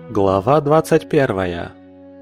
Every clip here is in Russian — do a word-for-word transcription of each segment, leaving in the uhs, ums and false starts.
Глава двадцать первая.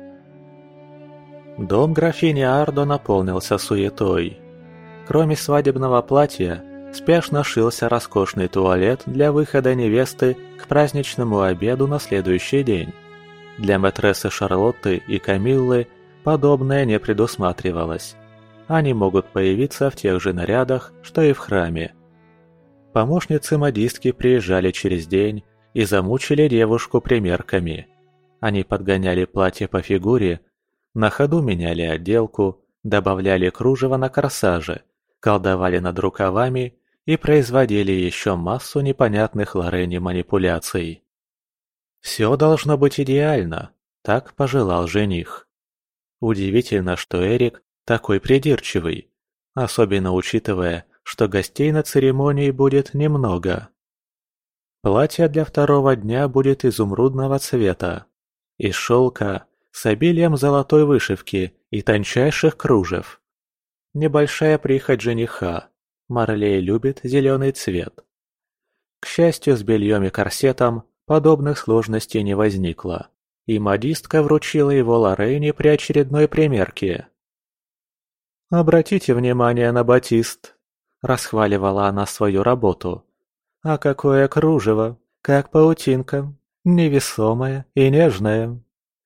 Дом графини Ардо наполнился суетой. Кроме свадебного платья, спешно шился роскошный туалет для выхода невесты к праздничному обеду на следующий день. Для мэтрессы Шарлотты и Камиллы подобное не предусматривалось. Они могут появиться в тех же нарядах, что и в храме. Помощницы модистки приезжали через день и замучили девушку примерками. Они подгоняли платье по фигуре, на ходу меняли отделку, добавляли кружево на корсаже, колдовали над рукавами и производили еще массу непонятных Лорене манипуляций. Все должно быть идеально, так пожелал жених. Удивительно, что Эрик такой придирчивый, особенно учитывая, что гостей на церемонии будет немного. Платье для второго дня будет изумрудного цвета, из шелка, с обилием золотой вышивки и тончайших кружев. Небольшая прихоть жениха. Марлей любит зеленый цвет. К счастью, с бельем и корсетом подобных сложностей не возникло, и модистка вручила его Лорене при очередной примерке. «Обратите внимание на батист», – расхваливала она свою работу. «А какое кружево, как паутинка, невесомое и нежное».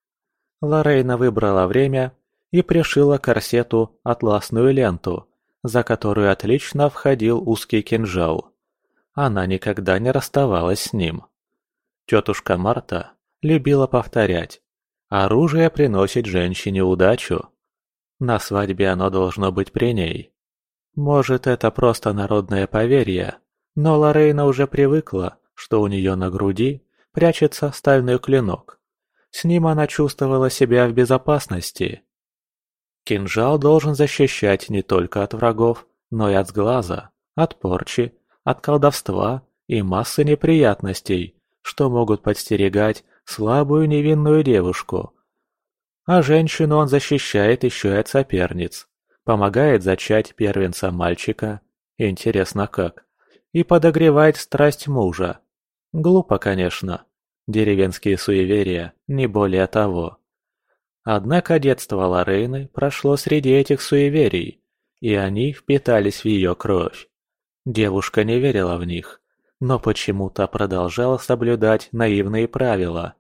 Лорейна выбрала время и пришила к корсету атласную ленту, за которую отлично входил узкий кинжал. Она никогда не расставалась с ним. Тетушка Марта любила повторять: оружие приносит женщине удачу. На свадьбе оно должно быть при ней. Может, это просто народное поверье, но Лорейна уже привыкла, что у нее на груди прячется стальной клинок. С ним она чувствовала себя в безопасности. Кинжал должен защищать не только от врагов, но и от сглаза, от порчи, от колдовства и массы неприятностей, что могут подстерегать слабую невинную девушку. А женщину он защищает еще и от соперниц, помогает зачать первенца мальчика, интересно как, и подогревает страсть мужа. Глупо, конечно. Деревенские суеверия, не более того. Однако детство Лорейны прошло среди этих суеверий, и они впитались в ее кровь. Девушка не верила в них, но почему-то продолжала соблюдать наивные правила.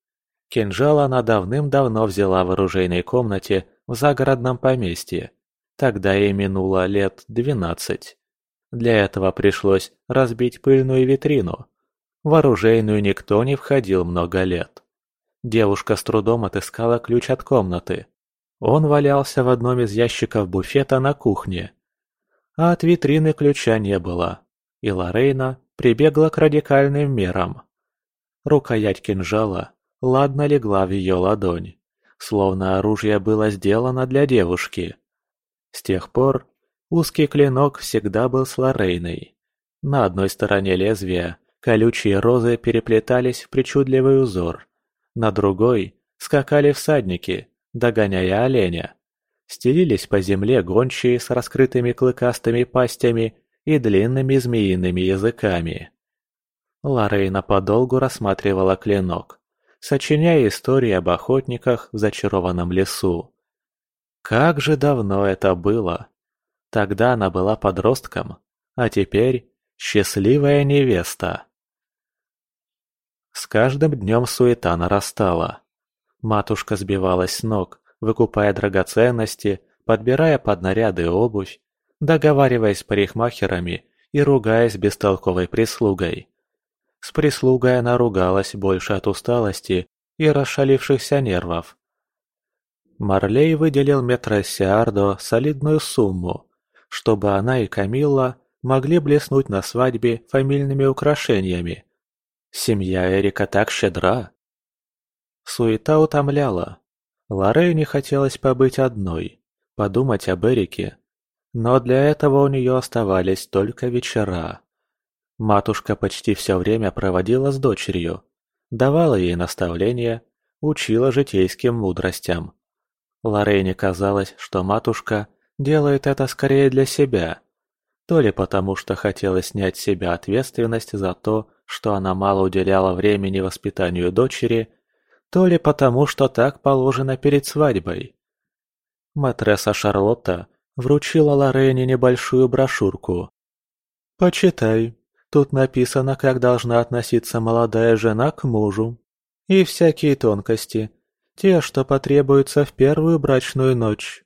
Кинжал она давным-давно взяла в оружейной комнате в загородном поместье. Тогда ей минуло лет двенадцать. Для этого пришлось разбить пыльную витрину. В оружейную никто не входил много лет. Девушка с трудом отыскала ключ от комнаты. Он валялся в одном из ящиков буфета на кухне. А от витрины ключа не было, и Лорейна прибегла к радикальным мерам. Рукоять кинжала ладно легла в ее ладонь, словно оружие было сделано для девушки. С тех пор узкий клинок всегда был с Лорейной. На одной стороне лезвия колючие розы переплетались в причудливый узор. На другой скакали всадники, догоняя оленя. Стелились по земле гончие с раскрытыми клыкастыми пастями и длинными змеиными языками. Лорейна подолгу рассматривала клинок, сочиняя истории об охотниках в зачарованном лесу. Как же давно это было! Тогда она была подростком, а теперь счастливая невеста. С каждым днем суета нарастала. Матушка сбивалась с ног, выкупая драгоценности, подбирая под наряды обувь, договариваясь с парикмахерами и ругаясь с бестолковой прислугой. С прислугой она ругалась больше от усталости и расшалившихся нервов. Марлей выделил мэтрессе Ардо солидную сумму, чтобы она и Камилла могли блеснуть на свадьбе фамильными украшениями. Семья Эрика так щедра. Суета утомляла. Лорейне хотелось побыть одной, подумать об Эрике. Но для этого у нее оставались только вечера. Матушка почти все время проводила с дочерью, давала ей наставления, учила житейским мудростям. Лорейне казалось, что матушка делает это скорее для себя. То ли потому, что хотела снять с себя ответственность за то, что она мало уделяла времени воспитанию дочери, то ли потому, что так положено перед свадьбой. Матресса Шарлотта вручила Лорейне небольшую брошюрку. «Почитай. Тут написано, как должна относиться молодая жена к мужу. И всякие тонкости, те, что потребуются в первую брачную ночь».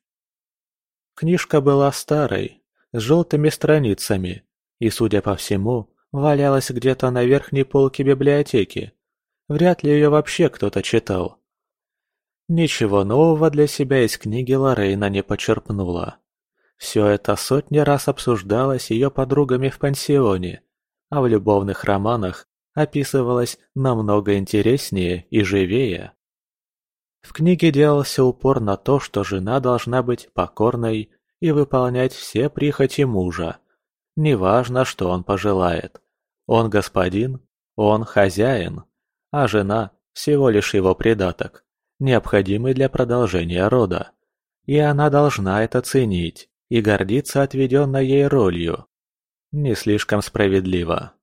Книжка была старой, с желтыми страницами, и, судя по всему, валялась где-то на верхней полке библиотеки. Вряд ли ее вообще кто-то читал. Ничего нового для себя из книги Лорейна не почерпнула. Все это сотни раз обсуждалось ее подругами в пансионе, а в любовных романах описывалось намного интереснее и живее. В книге делался упор на то, что жена должна быть покорной и выполнять все прихоти мужа. Неважно, что он пожелает. Он господин, он хозяин, а жена всего лишь его придаток, необходимый для продолжения рода. И она должна это ценить и гордиться отведенной ей ролью. Не слишком справедливо.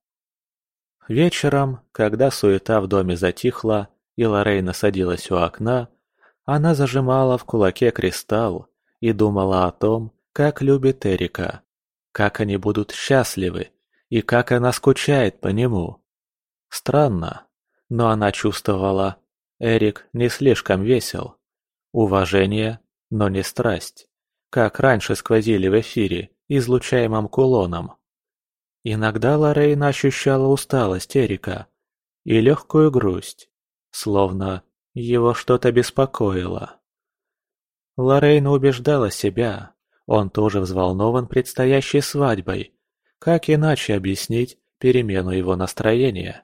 Вечером, когда суета в доме затихла и Лорейна садилась у окна, она зажимала в кулаке кристалл и думала о том, как любит Эрика, как они будут счастливы и как она скучает по нему. Странно, но она чувствовала, Эрик не слишком весел. Уважение, но не страсть, как раньше сквозили в эфире, излучаемом кулоном. Иногда Лорейна ощущала усталость Эрика и легкую грусть, словно его что-то беспокоило. Лорейна убеждала себя, он тоже взволнован предстоящей свадьбой. Как иначе объяснить перемену его настроения?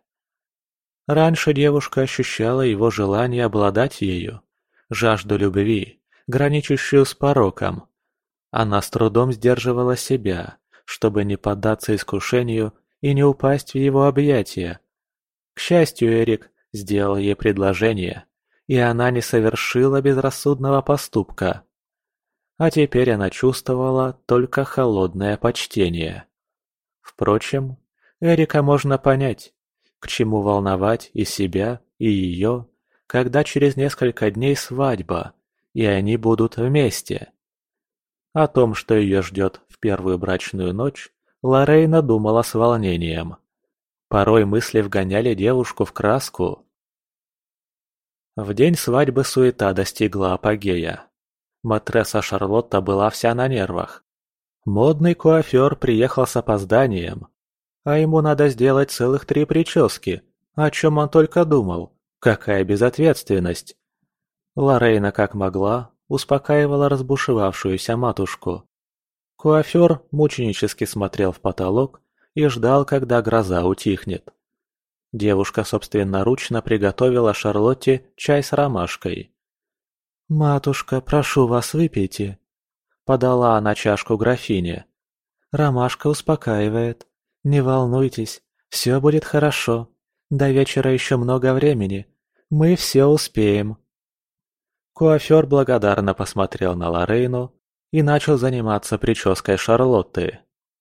Раньше девушка ощущала его желание обладать ею, жажду любви, граничащую с пороком. Она с трудом сдерживала себя, чтобы не поддаться искушению и не упасть в его объятия. К счастью, Эрик сделал ей предложение, и она не совершила безрассудного поступка. А теперь она чувствовала только холодное почтение. Впрочем, Эрика можно понять, к чему волновать и себя, и ее, когда через несколько дней свадьба, и они будут вместе. О том, что ее ждет в первую брачную ночь, Лорейна думала с волнением. Порой мысли вгоняли девушку в краску. В день свадьбы суета достигла апогея. Матресса Шарлотта была вся на нервах. Модный куафер приехал с опозданием, а ему надо сделать целых три прически, о чем он только думал. Какая безответственность! Лорейна как могла успокаивала разбушевавшуюся матушку. Куафер мученически смотрел в потолок и ждал, когда гроза утихнет. Девушка собственноручно приготовила Шарлотте чай с ромашкой. «Матушка, прошу вас, выпейте», — подала она чашку графине. «Ромашка успокаивает. Не волнуйтесь, все будет хорошо. До вечера еще много времени. Мы все успеем». Куафер благодарно посмотрел на Лорейну и начал заниматься прической Шарлотты.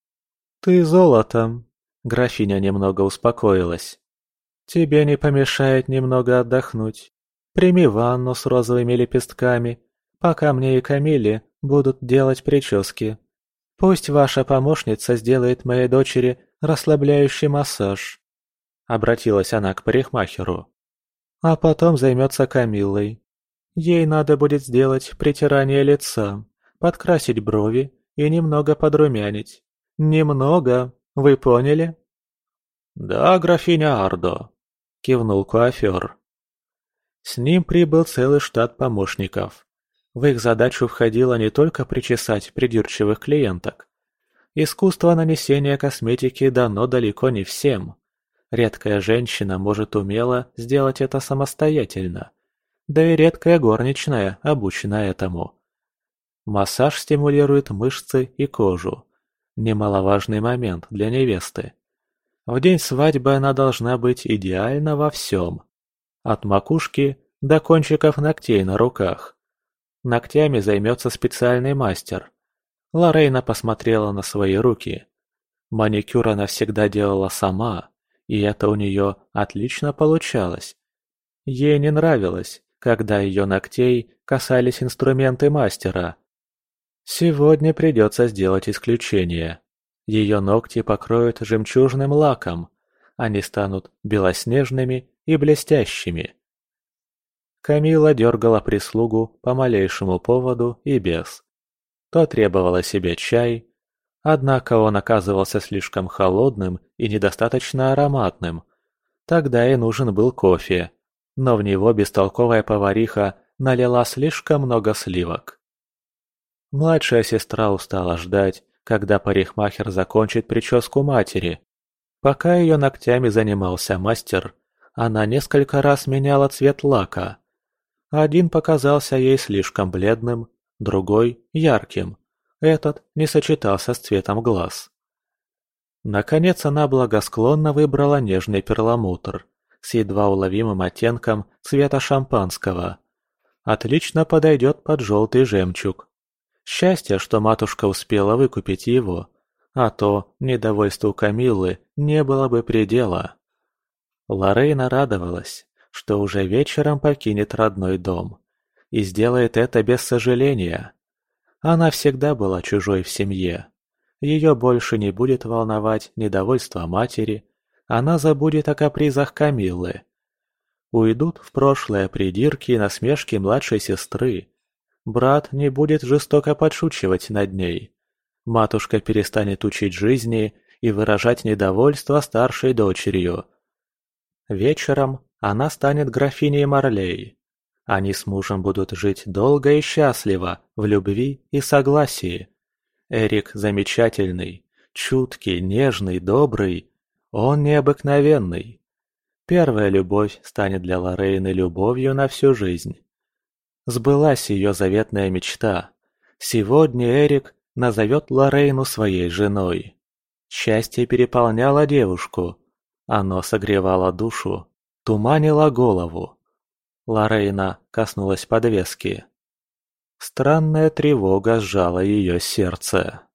«Ты золотом», — графиня немного успокоилась. «Тебе не помешает немного отдохнуть. Прими ванну с розовыми лепестками, пока мне и Камиле будут делать прически. Пусть ваша помощница сделает моей дочери расслабляющий массаж», — обратилась она к парикмахеру. «А потом займется Камиллой. Ей надо будет сделать притирание лица, подкрасить брови и немного подрумянить. Немного, вы поняли?» «Да, графиня Ардо», — кивнул куафер. С ним прибыл целый штат помощников. В их задачу входило не только причесать придирчивых клиенток. Искусство нанесения косметики дано далеко не всем. Редкая женщина может умело сделать это самостоятельно. Да и редкая горничная обучена этому. Массаж стимулирует мышцы и кожу. Немаловажный момент для невесты. В день свадьбы она должна быть идеальна во всем. От макушки до кончиков ногтей на руках. Ногтями займется специальный мастер. Лорейна посмотрела на свои руки. Маникюр она всегда делала сама, и это у нее отлично получалось. Ей не нравилось, когда ее ногтей касались инструменты мастера. Сегодня придется сделать исключение. Ее ногти покроют жемчужным лаком. Они станут белоснежными и блестящими. Камила дергала прислугу по малейшему поводу и без. То требовала себе чай, однако он оказывался слишком холодным и недостаточно ароматным. Тогда и нужен был кофе, но в него бестолковая повариха налила слишком много сливок. Младшая сестра устала ждать, когда парикмахер закончит прическу матери. Пока ее ногтями занимался мастер, она несколько раз меняла цвет лака. Один показался ей слишком бледным, другой – ярким. Этот не сочетался с цветом глаз. Наконец она благосклонно выбрала нежный перламутр с едва уловимым оттенком цвета шампанского. Отлично подойдет под желтый жемчуг. Счастье, что матушка успела выкупить его, а то недовольству Камиллы не было бы предела. Лорейна радовалась, что уже вечером покинет родной дом, и сделает это без сожаления. Она всегда была чужой в семье. Ее больше не будет волновать недовольство матери, она забудет о капризах Камиллы. Уйдут в прошлое придирки и насмешки младшей сестры. Брат не будет жестоко подшучивать над ней. Матушка перестанет учить жизни и выражать недовольство старшей дочерью. Вечером она станет графиней Марлей. Они с мужем будут жить долго и счастливо, в любви и согласии. Эрик замечательный, чуткий, нежный, добрый. Он необыкновенный. Первая любовь станет для Лорейны любовью на всю жизнь. Сбылась ее заветная мечта. Сегодня Эрик назовет Лорейну своей женой. Счастье переполняло девушку. Оно согревало душу, туманило голову. Лорейна коснулась подвески. Странная тревога сжала ее сердце.